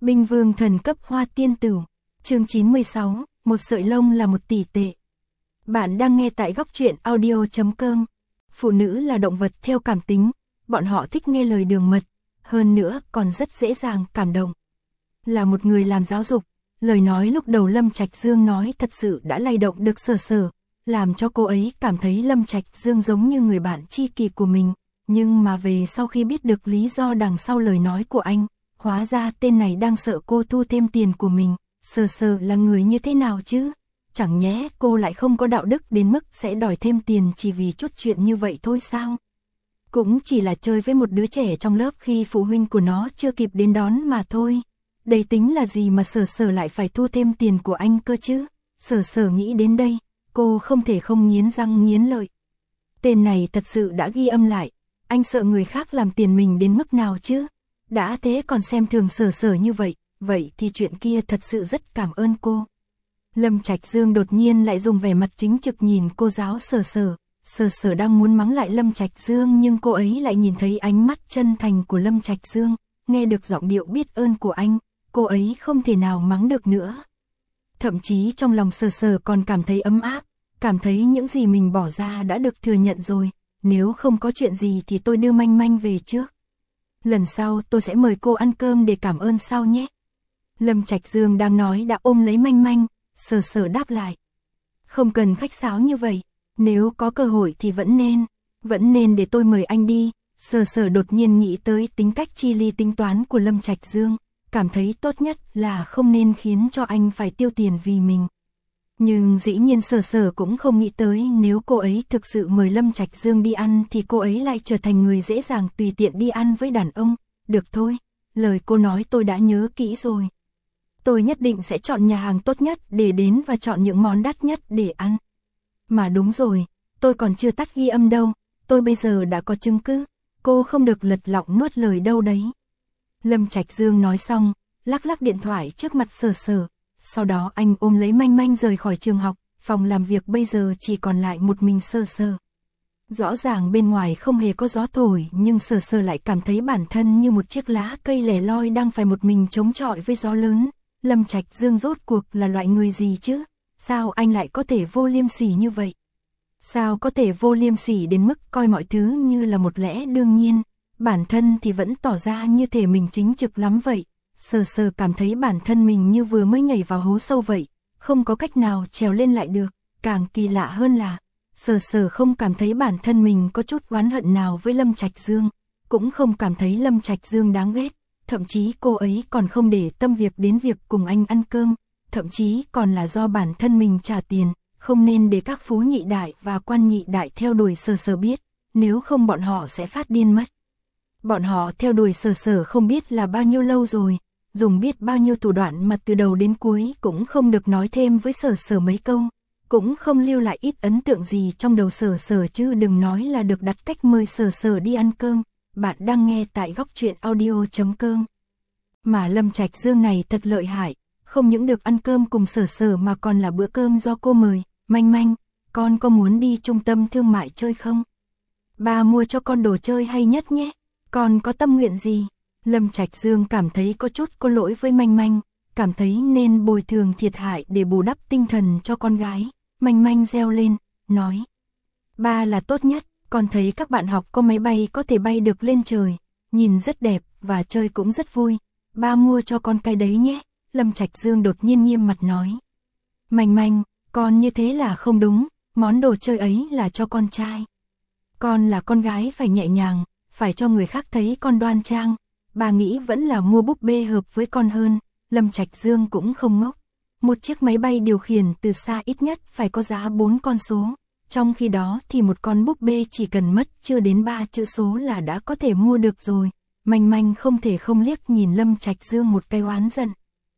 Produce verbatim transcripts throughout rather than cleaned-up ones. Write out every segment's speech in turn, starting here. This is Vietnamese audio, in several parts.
Binh vương thần cấp hoa tiên tử. Chương chín mươi sáu, một sợi lông là một tỷ tệ. Bạn đang nghe tại góc truyện audio chấm com. Phụ nữ là động vật theo cảm tính, bọn họ thích nghe lời đường mật, hơn nữa còn rất dễ dàng cảm động. Là một người làm giáo dục, lời nói lúc đầu Lâm Trạch Dương nói thật sự đã lay động được Sở Sở, làm cho cô ấy cảm thấy Lâm Trạch Dương giống như người bạn tri kỷ của mình, nhưng mà về sau khi biết được lý do đằng sau lời nói của anh, hóa ra tên này đang sợ cô thu thêm tiền của mình. Sở Sở là người như thế nào chứ? Chẳng nhẽ cô lại không có đạo đức đến mức sẽ đòi thêm tiền chỉ vì chút chuyện như vậy thôi sao? Cũng chỉ là chơi với một đứa trẻ trong lớp khi phụ huynh của nó chưa kịp đến đón mà thôi. Đây tính là gì mà Sở Sở lại phải thu thêm tiền của anh cơ chứ? Sở Sở nghĩ đến đây, cô không thể không nghiến răng nghiến lợi. Tên này thật sự đã ghi âm lại, anh sợ người khác làm tiền mình đến mức nào chứ? Đã thế còn xem thường Sở Sở như vậy, vậy thì chuyện kia thật sự rất cảm ơn cô. Lâm Trạch Dương đột nhiên lại dùng vẻ mặt chính trực nhìn cô giáo Sở Sở. Sở Sở đang muốn mắng lại Lâm Trạch Dương nhưng cô ấy lại nhìn thấy ánh mắt chân thành của Lâm Trạch Dương, nghe được giọng điệu biết ơn của anh, cô ấy không thể nào mắng được nữa. Thậm chí trong lòng Sở Sở còn cảm thấy ấm áp, cảm thấy những gì mình bỏ ra đã được thừa nhận rồi, nếu không có chuyện gì thì tôi đưa Manh Manh về trước. Lần sau tôi sẽ mời cô ăn cơm để cảm ơn sau nhé. Lâm Trạch Dương đang nói đã ôm lấy Manh Manh, Sở Sở đáp lại. Không cần khách sáo như vậy, nếu có cơ hội thì vẫn nên, vẫn nên để tôi mời anh đi. Sở Sở đột nhiên nghĩ tới tính cách chi ly tính toán của Lâm Trạch Dương, cảm thấy tốt nhất là không nên khiến cho anh phải tiêu tiền vì mình. Nhưng dĩ nhiên Sở Sở cũng không nghĩ tới nếu cô ấy thực sự mời Lâm Trạch Dương đi ăn thì cô ấy lại trở thành người dễ dàng tùy tiện đi ăn với đàn ông. Được thôi, lời cô nói tôi đã nhớ kỹ rồi. Tôi nhất định sẽ chọn nhà hàng tốt nhất để đến và chọn những món đắt nhất để ăn. Mà đúng rồi, tôi còn chưa tắt ghi âm đâu, tôi bây giờ đã có chứng cứ, cô không được lật lọng nuốt lời đâu đấy. Lâm Trạch Dương nói xong, lắc lắc điện thoại trước mặt Sở Sở, sau đó anh ôm lấy Manh Manh rời khỏi trường học, phòng làm việc bây giờ chỉ còn lại một mình Sở Sở. Rõ ràng bên ngoài không hề có gió thổi nhưng Sở Sở lại cảm thấy bản thân như một chiếc lá cây lẻ loi đang phải một mình chống chọi với gió lớn. Lâm Trạch Dương rốt cuộc là loại người gì chứ? Sao anh lại có thể vô liêm sỉ như vậy? Sao có thể vô liêm sỉ đến mức coi mọi thứ như là một lẽ đương nhiên, bản thân thì vẫn tỏ ra như thể mình chính trực lắm vậy. Sở Sở cảm thấy bản thân mình như vừa mới nhảy vào hố sâu vậy, không có cách nào trèo lên lại được, càng kỳ lạ hơn là Sở Sở không cảm thấy bản thân mình có chút oán hận nào với Lâm Trạch Dương, cũng không cảm thấy Lâm Trạch Dương đáng ghét. Thậm chí cô ấy còn không để tâm việc đến việc cùng anh ăn cơm, thậm chí còn là do bản thân mình trả tiền, không nên để các phú nhị đại và quan nhị đại theo đuổi Sở Sở biết, nếu không bọn họ sẽ phát điên mất. Bọn họ theo đuổi Sở Sở không biết là bao nhiêu lâu rồi, dùng biết bao nhiêu thủ đoạn mà từ đầu đến cuối cũng không được nói thêm với Sở Sở mấy câu, cũng không lưu lại ít ấn tượng gì trong đầu Sở Sở chứ đừng nói là được đặt cách mời Sở Sở đi ăn cơm. Bạn đang nghe tại góc truyện audio chấm com. Mà Lâm Trạch Dương này thật lợi hại, không những được ăn cơm cùng Sở Sở mà còn là bữa cơm do cô mời. Manh Manh, con có muốn đi trung tâm thương mại chơi không? Ba mua cho con đồ chơi hay nhất nhé. Con có tâm nguyện gì? Lâm Trạch Dương cảm thấy có chút có lỗi với Manh Manh, cảm thấy nên bồi thường thiệt hại để bù đắp tinh thần cho con gái. Manh Manh reo lên, nói. Ba là tốt nhất. Con thấy các bạn học có máy bay có thể bay được lên trời, nhìn rất đẹp và chơi cũng rất vui. Ba mua cho con cái đấy nhé. Lâm Trạch Dương đột nhiên nghiêm mặt nói. Manh Manh, con như thế là không đúng, món đồ chơi ấy là cho con trai. Con là con gái phải nhẹ nhàng, phải cho người khác thấy con đoan trang. Ba nghĩ vẫn là mua búp bê hợp với con hơn. Lâm Trạch Dương cũng không ngốc. Một chiếc máy bay điều khiển từ xa ít nhất phải có giá bốn con số. Trong khi đó thì một con búp bê chỉ cần mất chưa đến ba chữ số là đã có thể mua được rồi. Manh Manh không thể không liếc nhìn Lâm Trạch Dương một cái oán giận.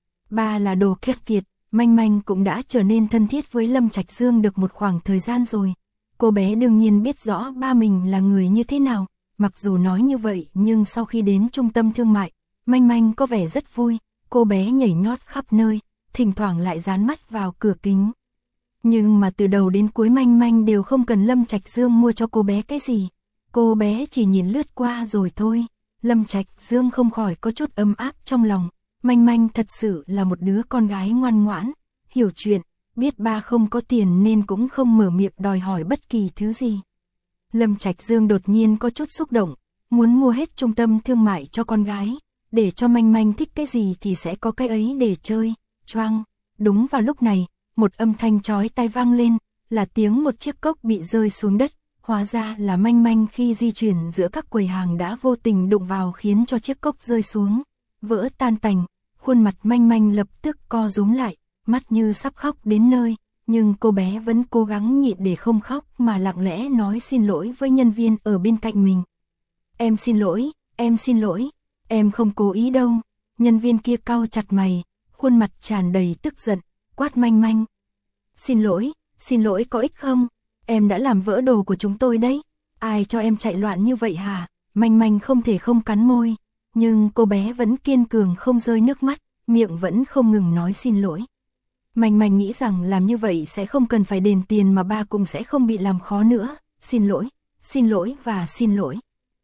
Ba là đồ kiết kiệt, Manh Manh cũng đã trở nên thân thiết với Lâm Trạch Dương được một khoảng thời gian rồi. Cô bé đương nhiên biết rõ ba mình là người như thế nào, mặc dù nói như vậy nhưng sau khi đến trung tâm thương mại, Manh Manh có vẻ rất vui, cô bé nhảy nhót khắp nơi, thỉnh thoảng lại dán mắt vào cửa kính. Nhưng mà từ đầu đến cuối Manh Manh đều không cần Lâm Trạch Dương mua cho cô bé cái gì. Cô bé chỉ nhìn lướt qua rồi thôi. Lâm Trạch Dương không khỏi có chút ấm áp trong lòng. Manh Manh thật sự là một đứa con gái ngoan ngoãn, hiểu chuyện, biết ba không có tiền nên cũng không mở miệng đòi hỏi bất kỳ thứ gì. Lâm Trạch Dương đột nhiên có chút xúc động, muốn mua hết trung tâm thương mại cho con gái, để cho Manh Manh thích cái gì thì sẽ có cái ấy để chơi. Choang, đúng vào lúc này, một âm thanh chói tai vang lên, là tiếng một chiếc cốc bị rơi xuống đất, hóa ra là Manh Manh khi di chuyển giữa các quầy hàng đã vô tình đụng vào khiến cho chiếc cốc rơi xuống, vỡ tan tành, khuôn mặt Manh Manh lập tức co rúm lại, mắt như sắp khóc đến nơi, nhưng cô bé vẫn cố gắng nhịn để không khóc mà lặng lẽ nói xin lỗi với nhân viên ở bên cạnh mình. Em xin lỗi, em xin lỗi, em không cố ý đâu. Nhân viên kia cau chặt mày, khuôn mặt tràn đầy tức giận, quát Manh Manh. Xin lỗi, xin lỗi có ích không? Em đã làm vỡ đồ của chúng tôi đấy. Ai cho em chạy loạn như vậy hả? Manh Manh không thể không cắn môi, nhưng cô bé vẫn kiên cường không rơi nước mắt, miệng vẫn không ngừng nói xin lỗi. Manh Manh nghĩ rằng làm như vậy sẽ không cần phải đền tiền mà ba cũng sẽ không bị làm khó nữa. Xin lỗi, xin lỗi và xin lỗi.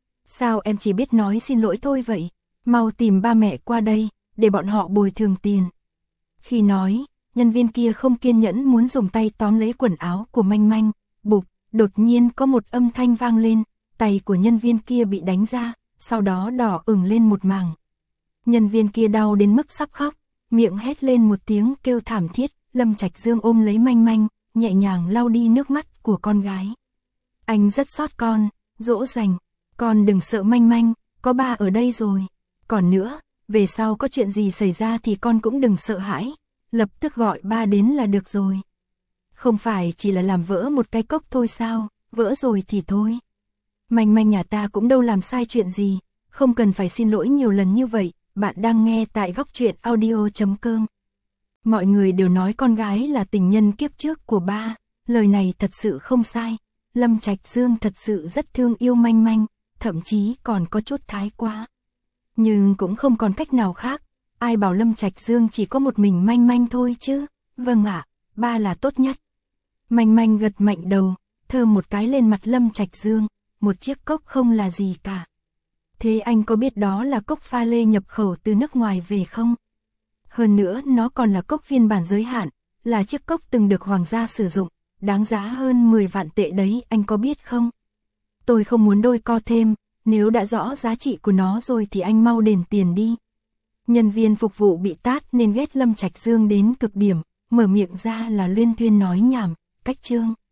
Sao em chỉ biết nói xin lỗi thôi vậy? Mau tìm ba mẹ qua đây, để bọn họ bồi thường tiền. Khi nói, nhân viên kia không kiên nhẫn muốn dùng tay tóm lấy quần áo của Manh Manh. Bụp, đột nhiên có một âm thanh vang lên, tay của nhân viên kia bị đánh ra, sau đó đỏ ửng lên một mảng. Nhân viên kia đau đến mức sắp khóc, miệng hét lên một tiếng kêu thảm thiết. Lâm Trạch Dương ôm lấy Manh Manh, nhẹ nhàng lau đi nước mắt của con gái. Anh rất xót con, dỗ dành, con đừng sợ Manh Manh, có ba ở đây rồi. Còn nữa, về sau có chuyện gì xảy ra thì con cũng đừng sợ hãi, lập tức gọi ba đến là được rồi. Không phải chỉ là làm vỡ một cái cốc thôi sao, vỡ rồi thì thôi. Manh Manh nhà ta cũng đâu làm sai chuyện gì, không cần phải xin lỗi nhiều lần như vậy. Bạn đang nghe tại góc truyện audio chấm com. Mọi người đều nói con gái là tình nhân kiếp trước của ba, lời này thật sự không sai. Lâm Trạch Dương thật sự rất thương yêu Manh Manh, thậm chí còn có chút thái quá. Nhưng cũng không còn cách nào khác, ai bảo Lâm Trạch Dương chỉ có một mình Manh Manh thôi chứ. Vâng ạ, ba là tốt nhất. Manh Manh gật mạnh đầu, thơm một cái lên mặt Lâm Trạch Dương, một chiếc cốc không là gì cả. Thế anh có biết đó là cốc pha lê nhập khẩu từ nước ngoài về không? Hơn nữa nó còn là cốc phiên bản giới hạn, là chiếc cốc từng được hoàng gia sử dụng, đáng giá hơn mười vạn tệ đấy, anh có biết không? Tôi không muốn đôi co thêm, nếu đã rõ giá trị của nó rồi thì anh mau đền tiền đi. Nhân viên phục vụ bị tát nên ghét Lâm Trạch Dương đến cực điểm, mở miệng ra là luyên thuyên nói nhảm, cách chương.